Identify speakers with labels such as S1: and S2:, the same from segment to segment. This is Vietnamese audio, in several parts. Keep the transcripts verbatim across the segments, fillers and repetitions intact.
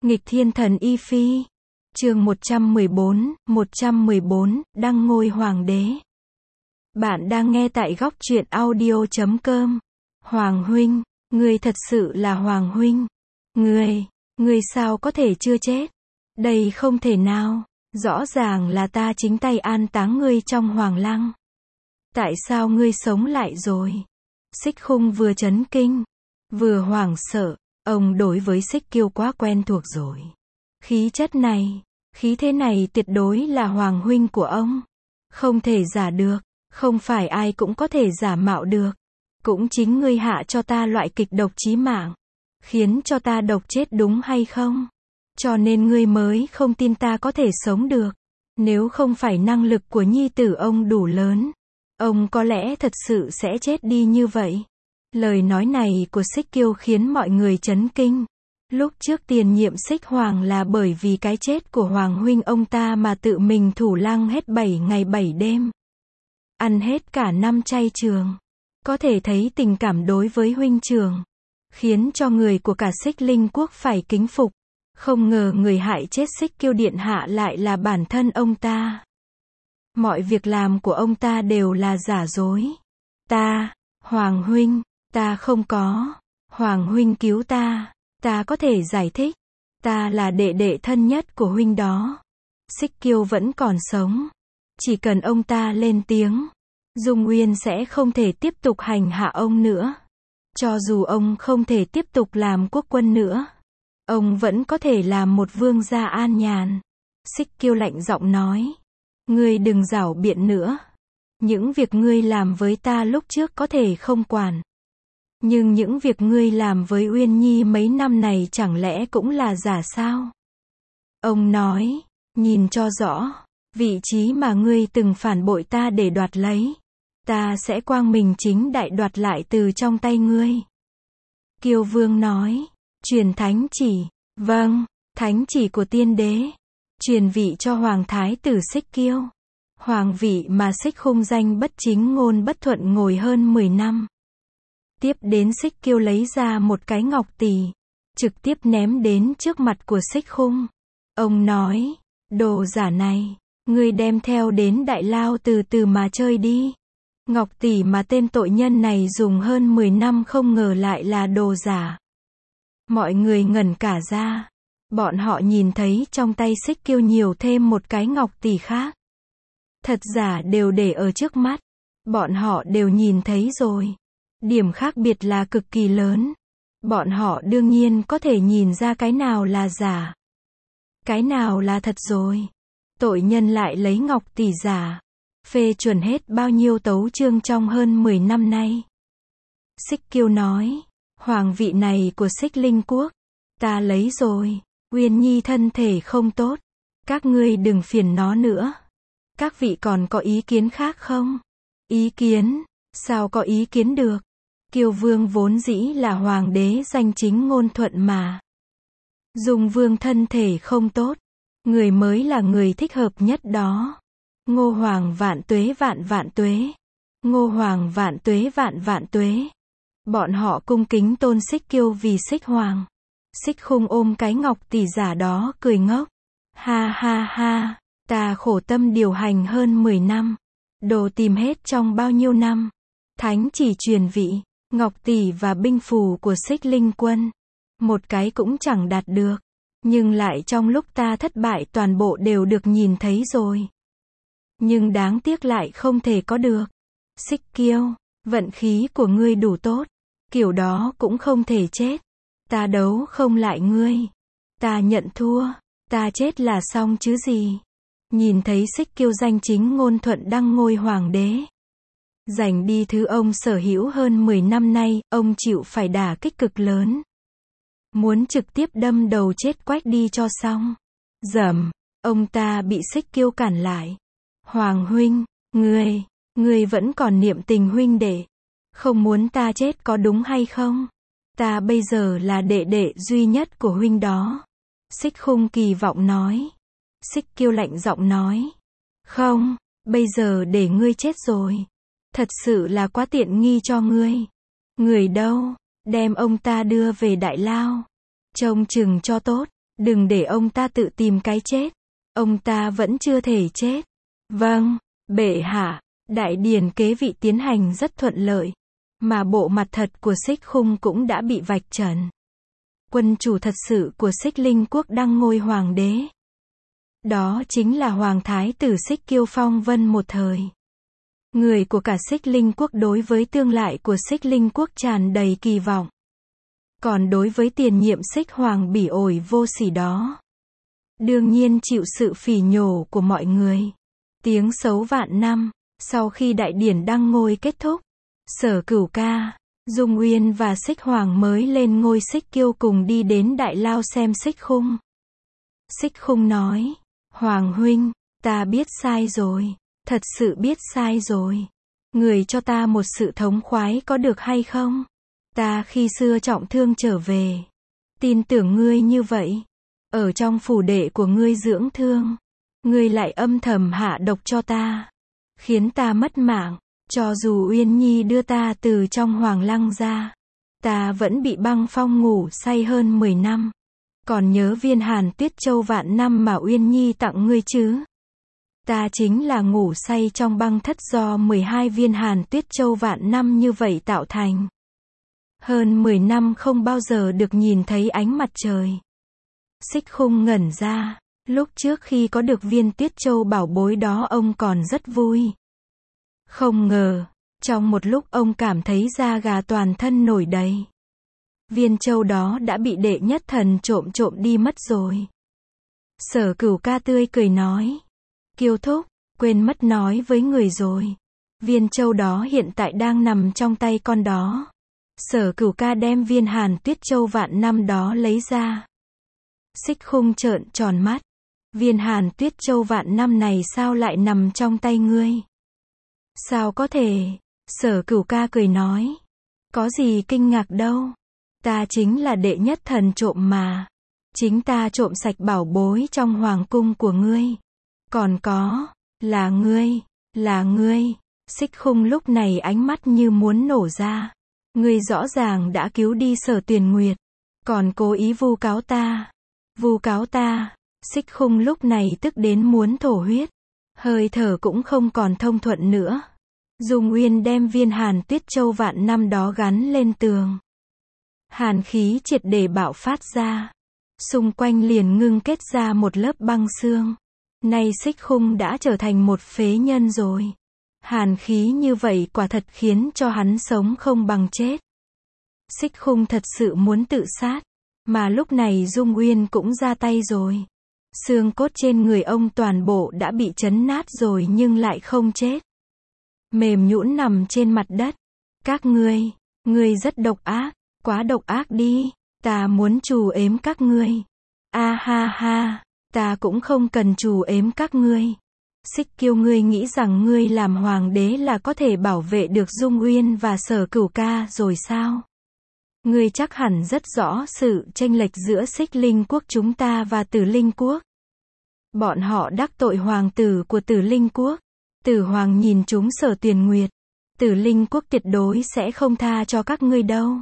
S1: Nghịch thiên thần Y Phi. Chương một trăm mười bốn, một trăm mười bốn, đăng ngôi hoàng đế. Bạn đang nghe tại góc truyện audio chấm com. Hoàng huynh, ngươi thật sự là hoàng huynh. Ngươi, ngươi sao có thể chưa chết? Đây không thể nào, rõ ràng là ta chính tay an táng ngươi trong hoàng lăng. Tại sao ngươi sống lại rồi? Xích Khung vừa chấn kinh, vừa hoảng sợ, ông đối với Xích Kiêu quá quen thuộc rồi. Khí chất này, khí thế này tuyệt đối là hoàng huynh của ông. Không thể giả được, không phải ai cũng có thể giả mạo được. Cũng chính ngươi hạ cho ta loại kịch độc chí mạng, khiến cho ta độc chết đúng hay không? Cho nên ngươi mới không tin ta có thể sống được. Nếu không phải năng lực của nhi tử ông đủ lớn, ông có lẽ thật sự sẽ chết đi như vậy. Lời nói này của Xích Kiêu khiến mọi người chấn kinh. Lúc trước tiền nhiệm Xích Hoàng là bởi vì cái chết của Hoàng huynh ông ta mà tự mình thủ lăng hết bảy ngày bảy đêm. Ăn hết cả năm chay trường. Có thể thấy tình cảm đối với huynh trường, khiến cho người của cả Xích Linh Quốc phải kính phục. Không ngờ người hại chết Xích Kiêu điện hạ lại là bản thân ông ta. Mọi việc làm của ông ta đều là giả dối. Ta, Hoàng huynh, ta không có. Hoàng huynh cứu ta. Ta có thể giải thích. Ta là đệ đệ thân nhất của huynh đó. Xích Kiêu vẫn còn sống. Chỉ cần ông ta lên tiếng, Dung Uyên sẽ không thể tiếp tục hành hạ ông nữa. Cho dù ông không thể tiếp tục làm quốc quân nữa, ông vẫn có thể làm một vương gia an nhàn. Xích Kiêu lạnh giọng nói. Ngươi đừng giảo biện nữa. Những việc ngươi làm với ta lúc trước có thể không quản. Nhưng những việc ngươi làm với Uyên Nhi mấy năm này chẳng lẽ cũng là giả sao? Ông nói, nhìn cho rõ, vị trí mà ngươi từng phản bội ta để đoạt lấy, ta sẽ quang minh chính đại đoạt lại từ trong tay ngươi. Kiêu Vương nói, truyền thánh chỉ. Vâng, thánh chỉ của tiên đế. Truyền vị cho Hoàng Thái tử Xích Kiêu. Hoàng vị mà Xích Khung danh bất chính ngôn bất thuận ngồi hơn mười năm. Tiếp đến Xích Kiêu lấy ra một cái ngọc tỷ, trực tiếp ném đến trước mặt của Xích Khung. Ông nói, đồ giả này, ngươi đem theo đến Đại Lao từ từ mà chơi đi. Ngọc tỷ mà tên tội nhân này dùng hơn mười năm không ngờ lại là đồ giả. Mọi người ngẩn cả ra. Bọn họ nhìn thấy trong tay Xích Kiêu nhiều thêm một cái ngọc tỷ khác. Thật giả đều để ở trước mắt. Bọn họ đều nhìn thấy rồi. Điểm khác biệt là cực kỳ lớn. Bọn họ đương nhiên có thể nhìn ra cái nào là giả, cái nào là thật rồi. Tội nhân lại lấy ngọc tỷ giả, phê chuẩn hết bao nhiêu tấu chương trong hơn mười năm nay. Xích Kiêu nói, hoàng vị này của Xích Linh Quốc, ta lấy rồi. Uyên Nhi thân thể không tốt, các ngươi đừng phiền nó nữa. Các vị còn có ý kiến khác không? Ý kiến? Sao có ý kiến được? Kiêu Vương vốn dĩ là hoàng đế danh chính ngôn thuận mà. Dung Vương thân thể không tốt, người mới là người thích hợp nhất đó. Ngô Hoàng vạn tuế vạn vạn tuế. Ngô Hoàng vạn tuế vạn vạn tuế. Bọn họ cung kính tôn Xích Kiêu vì Xích Hoàng. Xích Khung ôm cái ngọc tỷ giả đó cười ngốc. Ha ha ha, ta khổ tâm điều hành hơn mười năm. Đồ tìm hết trong bao nhiêu năm. Thánh chỉ truyền vị, ngọc tỷ và binh phù của Xích Linh quân. Một cái cũng chẳng đạt được. Nhưng lại trong lúc ta thất bại toàn bộ đều được nhìn thấy rồi. Nhưng đáng tiếc lại không thể có được. Xích Kiêu, vận khí của ngươi đủ tốt. Kiểu đó cũng không thể chết. Ta đấu không lại ngươi. Ta nhận thua. Ta chết là xong chứ gì. Nhìn thấy Xích Kiêu danh chính ngôn thuận đăng ngôi hoàng đế, giành đi thứ ông sở hữu hơn mười năm nay, ông chịu phải đả kích cực lớn. Muốn trực tiếp đâm đầu chết quách đi cho xong. Dầm, ông ta bị Xích Kiêu cản lại. Hoàng huynh, ngươi, ngươi vẫn còn niệm tình huynh đệ. Không muốn ta chết có đúng hay không? Ta bây giờ là đệ đệ duy nhất của huynh đó. Xích Khung kỳ vọng nói. Xích Kiêu lạnh giọng nói. Không, bây giờ để ngươi chết rồi. Thật sự là quá tiện nghi cho ngươi. Người đâu? Đem ông ta đưa về Đại Lao. Trông chừng cho tốt. Đừng để ông ta tự tìm cái chết. Ông ta vẫn chưa thể chết. Vâng, bệ hạ. Đại điển kế vị tiến hành rất thuận lợi. Mà bộ mặt thật của Xích Khung cũng đã bị vạch trần. Quân chủ thật sự của Xích Linh Quốc đăng ngôi hoàng đế. Đó chính là Hoàng Thái tử Xích Kiêu Phong Vân một thời. Người của cả Xích Linh Quốc đối với tương lai của Xích Linh Quốc tràn đầy kỳ vọng. Còn đối với tiền nhiệm Xích Hoàng bỉ ổi vô sỉ đó, đương nhiên chịu sự phỉ nhổ của mọi người. Tiếng xấu vạn năm. Sau khi đại điển đăng ngôi kết thúc, Sở Cửu Ca, Dung Uyên và Xích Hoàng mới lên ngôi Xích Kiêu cùng đi đến đại lao xem Xích Khung. Xích Khung nói, Hoàng huynh, ta biết sai rồi, thật sự biết sai rồi. Người cho ta một sự thống khoái có được hay không? Ta khi xưa trọng thương trở về, tin tưởng ngươi như vậy. Ở trong phủ đệ của ngươi dưỡng thương, ngươi lại âm thầm hạ độc cho ta, khiến ta mất mạng. Cho dù Uyên Nhi đưa ta từ trong hoàng lăng ra, ta vẫn bị băng phong ngủ say hơn mười năm. Còn nhớ viên hàn tuyết châu vạn năm mà Uyên Nhi tặng ngươi chứ? Ta chính là ngủ say trong băng thất do mười hai viên hàn tuyết châu vạn năm như vậy tạo thành. Hơn mười năm không bao giờ được nhìn thấy ánh mặt trời. Xích Khung ngẩn ra. Lúc trước khi có được viên tuyết châu bảo bối đó ông còn rất vui. Không ngờ, trong một lúc ông cảm thấy da gà toàn thân nổi đầy. Viên châu đó đã bị đệ nhất thần trộm trộm đi mất rồi. Sở Cửu Ca tươi cười nói. Kiêu thúc, quên mất nói với người rồi. Viên châu đó hiện tại đang nằm trong tay con đó. Sở Cửu Ca đem viên hàn tuyết châu vạn năm đó lấy ra. Xích Khung trợn tròn mắt. Viên hàn tuyết châu vạn năm này sao lại nằm trong tay ngươi? Sao có thể? Sở Cửu Ca cười nói. Có gì kinh ngạc đâu. Ta chính là đệ nhất thần trộm mà. Chính ta trộm sạch bảo bối trong hoàng cung của ngươi. Còn có, là ngươi, là ngươi. Xích Khung lúc này ánh mắt như muốn nổ ra. Ngươi rõ ràng đã cứu đi Sở Tuyền Nguyệt, còn cố ý vu cáo ta. Vu cáo ta. Xích Khung lúc này tức đến muốn thổ huyết. Hơi thở cũng không còn thông thuận nữa. Dung Uyên đem viên hàn tuyết châu vạn năm đó gắn lên tường. Hàn khí triệt để bạo phát ra. Xung quanh liền ngưng kết ra một lớp băng xương. Nay Xích Khung đã trở thành một phế nhân rồi. Hàn khí như vậy quả thật khiến cho hắn sống không bằng chết. Xích Khung thật sự muốn tự sát. Mà lúc này Dung Uyên cũng ra tay rồi. Xương cốt trên người ông toàn bộ đã bị chấn nát rồi nhưng lại không chết. Mềm nhũn nằm trên mặt đất. Các ngươi, ngươi rất độc ác, quá độc ác đi, ta muốn trù ếm các ngươi. A ha ha, ta cũng không cần trù ếm các ngươi. Xích Kiêu, ngươi nghĩ rằng ngươi làm hoàng đế là có thể bảo vệ được Dung Uyên và Sở Cửu Ca rồi sao? Ngươi chắc hẳn rất rõ sự chênh lệch giữa Xích Linh Quốc chúng ta và Tử Linh Quốc. Bọn họ đắc tội hoàng tử của Tử Linh Quốc. Tử Hoàng nhìn chúng Sở Tuyền Nguyệt. Tử Linh Quốc tuyệt đối sẽ không tha cho các ngươi đâu.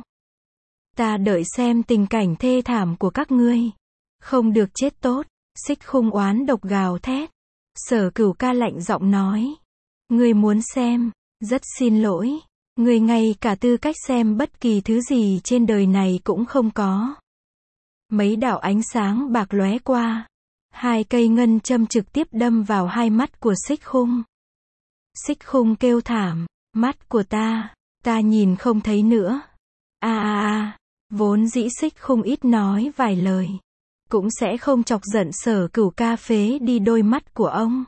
S1: Ta đợi xem tình cảnh thê thảm của các ngươi. Không được chết tốt. Xích Khung oán độc gào thét. Sở Cửu Ca lạnh giọng nói. Ngươi muốn xem, rất xin lỗi. Ngươi ngay cả tư cách xem bất kỳ thứ gì trên đời này cũng không có. Mấy đạo ánh sáng bạc lóe qua. Hai cây ngân châm trực tiếp đâm vào hai mắt của Xích Khung. Xích Khung kêu thảm. Mắt của ta, ta nhìn không thấy nữa. A a a, vốn dĩ Xích Khung ít nói vài lời. Cũng sẽ không chọc giận Sở Cửu Ca phế đi đôi mắt của ông.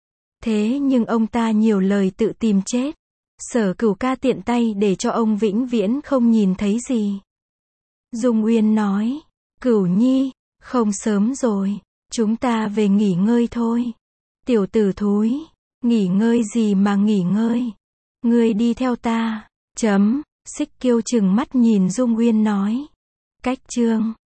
S1: Thế nhưng ông ta nhiều lời tự tìm chết. Sở Cửu Ca tiện tay để cho ông vĩnh viễn không nhìn thấy gì. Dung Uyên nói. Cửu Nhi, không sớm rồi. Chúng ta về nghỉ ngơi thôi. Tiểu tử thúi, nghỉ ngơi gì mà nghỉ ngơi. Ngươi đi theo ta. Chấm. Xích Kiêu trừng mắt nhìn Dung Uyên nói. Cách chương.